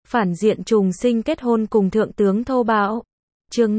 Phản diện trùng sinh kết hôn cùng thượng tướng thô bạo. Chương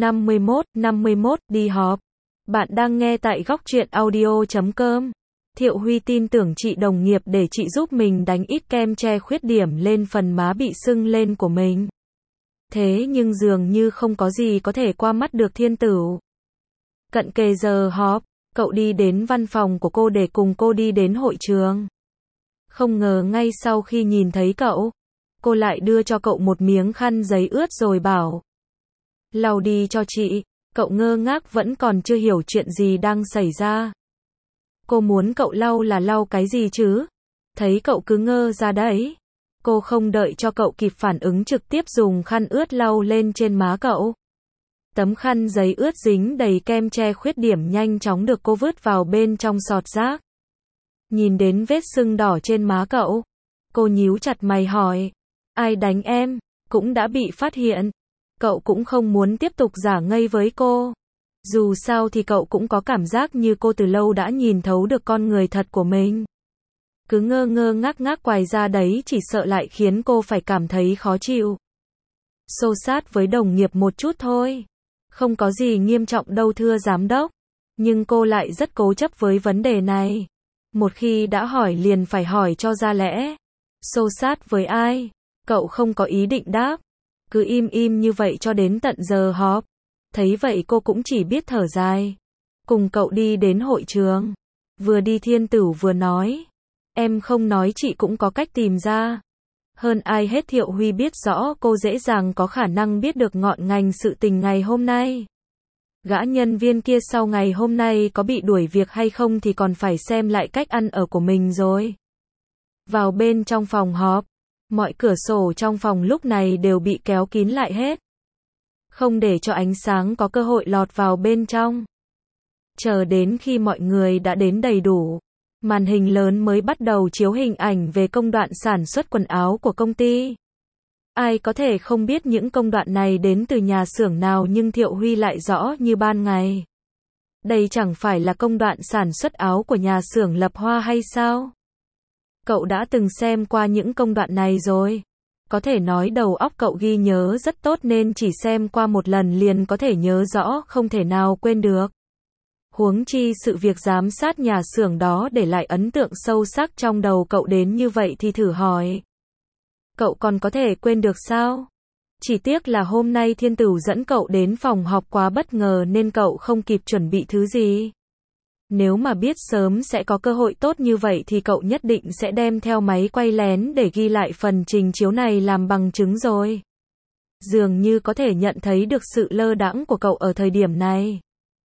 51, đi họp. Bạn đang nghe tại góc truyện audio.com. Thiệu Huy tin tưởng chị đồng nghiệp để chị giúp mình đánh ít kem che khuyết điểm lên phần má bị sưng lên của mình. Thế nhưng dường như không có gì có thể qua mắt được Thiên Tửu. Cận kề giờ họp, cậu đi đến văn phòng của cô để cùng cô đi đến hội trường. Không ngờ ngay sau khi nhìn thấy cậu, cô lại đưa cho cậu một miếng khăn giấy ướt rồi bảo: lau đi cho chị. Cậu ngơ ngác vẫn còn chưa hiểu chuyện gì đang xảy ra. Cô muốn cậu lau là lau cái gì chứ? Thấy cậu cứ ngơ ra đấy, cô không đợi cho cậu kịp phản ứng trực tiếp dùng khăn ướt lau lên trên má cậu. Tấm khăn giấy ướt dính đầy kem che khuyết điểm nhanh chóng được cô vứt vào bên trong sọt rác. Nhìn đến vết sưng đỏ trên má cậu, cô nhíu chặt mày hỏi: ai đánh em? Cũng đã bị phát hiện. Cậu cũng không muốn tiếp tục giả ngây với cô. Dù sao thì cậu cũng có cảm giác như cô từ lâu đã nhìn thấu được con người thật của mình. Cứ ngơ ngơ ngác ngác quài ra đấy chỉ sợ lại khiến cô phải cảm thấy khó chịu. Xô xát với đồng nghiệp một chút thôi. Không có gì nghiêm trọng đâu thưa giám đốc. Nhưng cô lại rất cố chấp với vấn đề này. Một khi đã hỏi liền phải hỏi cho ra lẽ. Xô xát với ai? Cậu không có ý định đáp. Cứ im im như vậy cho đến tận giờ họp. Thấy vậy cô cũng chỉ biết thở dài. Cùng cậu đi đến hội trường. Vừa đi Thiên Tửu vừa nói: em không nói chị cũng có cách tìm ra. Hơn ai hết Thiệu Huy biết rõ cô dễ dàng có khả năng biết được ngọn ngành sự tình ngày hôm nay. Gã nhân viên kia sau ngày hôm nay có bị đuổi việc hay không thì còn phải xem lại cách ăn ở của mình rồi. Vào bên trong phòng họp, mọi cửa sổ trong phòng lúc này đều bị kéo kín lại hết. Không để cho ánh sáng có cơ hội lọt vào bên trong. Chờ đến khi mọi người đã đến đầy đủ, màn hình lớn mới bắt đầu chiếu hình ảnh về công đoạn sản xuất quần áo của công ty. Ai có thể không biết những công đoạn này đến từ nhà xưởng nào, nhưng Thiệu Huy lại rõ như ban ngày. Đây chẳng phải là công đoạn sản xuất áo của nhà xưởng Lập Hoa hay sao? Cậu đã từng xem qua những công đoạn này rồi. Có thể nói đầu óc cậu ghi nhớ rất tốt nên chỉ xem qua một lần liền có thể nhớ rõ, không thể nào quên được. Huống chi sự việc giám sát nhà xưởng đó để lại ấn tượng sâu sắc trong đầu cậu đến như vậy thì thử hỏi. Cậu còn có thể quên được sao? Chỉ tiếc là hôm nay Thiên Tửu dẫn cậu đến phòng họp quá bất ngờ nên cậu không kịp chuẩn bị thứ gì. Nếu mà biết sớm sẽ có cơ hội tốt như vậy thì cậu nhất định sẽ đem theo máy quay lén để ghi lại phần trình chiếu này làm bằng chứng rồi. Dường như có thể nhận thấy được sự lơ đãng của cậu ở thời điểm này.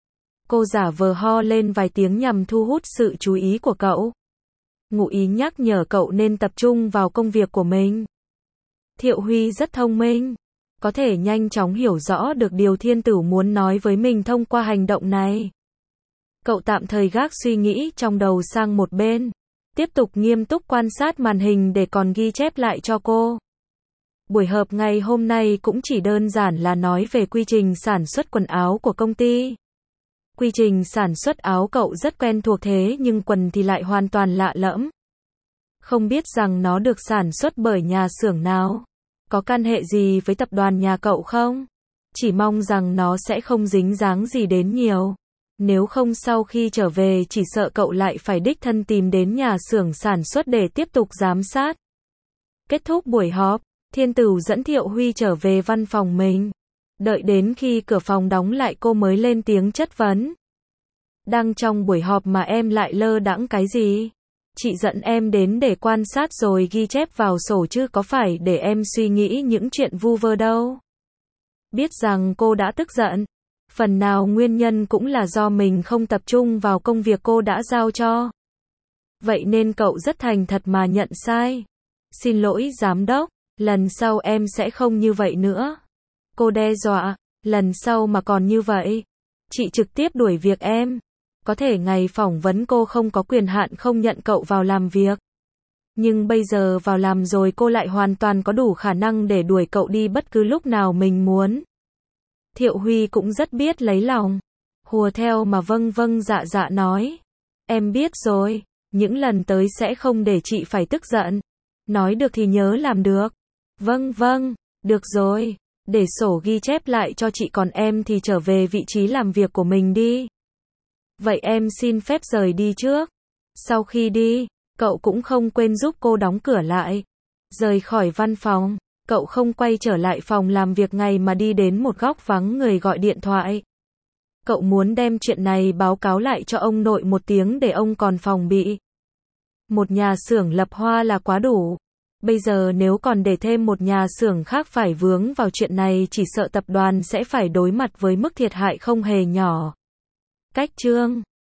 Cô giả vờ ho lên vài tiếng nhằm thu hút sự chú ý của cậu. Ngụ ý nhắc nhở cậu nên tập trung vào công việc của mình. Thiệu Huy rất thông minh, có thể nhanh chóng hiểu rõ được điều Thiên Tửu muốn nói với mình thông qua hành động này. Cậu tạm thời gác suy nghĩ trong đầu sang một bên, tiếp tục nghiêm túc quan sát màn hình để còn ghi chép lại cho cô. Buổi họp ngày hôm nay cũng chỉ đơn giản là nói về quy trình sản xuất quần áo của công ty. Quy trình sản xuất áo cậu rất quen thuộc thế nhưng quần thì lại hoàn toàn lạ lẫm. Không biết rằng nó được sản xuất bởi nhà xưởng nào, có can hệ gì với tập đoàn nhà cậu không? Chỉ mong rằng nó sẽ không dính dáng gì đến nhiều. Nếu không sau khi trở về chỉ sợ cậu lại phải đích thân tìm đến nhà xưởng sản xuất để tiếp tục giám sát. Kết thúc buổi họp, Thiên Tửu dẫn Thiệu Huy trở về văn phòng mình. Đợi đến khi cửa phòng đóng lại cô mới lên tiếng chất vấn. Đang trong buổi họp mà em lại lơ đãng cái gì? Chị dẫn em đến để quan sát rồi ghi chép vào sổ chứ có phải để em suy nghĩ những chuyện vu vơ đâu. Biết rằng cô đã tức giận. Phần nào nguyên nhân cũng là do mình không tập trung vào công việc cô đã giao cho. Vậy nên cậu rất thành thật mà nhận sai. Xin lỗi giám đốc, lần sau em sẽ không như vậy nữa. Cô đe dọa, lần sau mà còn như vậy, chị trực tiếp đuổi việc em. Có thể ngày phỏng vấn cô không có quyền hạn không nhận cậu vào làm việc. Nhưng bây giờ vào làm rồi cô lại hoàn toàn có đủ khả năng để đuổi cậu đi bất cứ lúc nào mình muốn. Thiệu Huy cũng rất biết lấy lòng. Hùa theo mà vâng vâng dạ dạ nói. Em biết rồi, những lần tới sẽ không để chị phải tức giận. Nói được thì nhớ làm được. Vâng vâng, được rồi. Để sổ ghi chép lại cho chị, còn em thì trở về vị trí làm việc của mình đi. Vậy em xin phép rời đi trước. Sau khi đi, cậu cũng không quên giúp cô đóng cửa lại. Rời khỏi văn phòng, cậu không quay trở lại phòng làm việc ngay mà đi đến một góc vắng người gọi điện thoại. Cậu muốn đem chuyện này báo cáo lại cho ông nội một tiếng để ông còn phòng bị. Một nhà xưởng lập hoa là quá đủ. Bây giờ nếu còn để thêm một nhà xưởng khác phải vướng vào chuyện này, chỉ sợ tập đoàn sẽ phải đối mặt với mức thiệt hại không hề nhỏ. Cách chương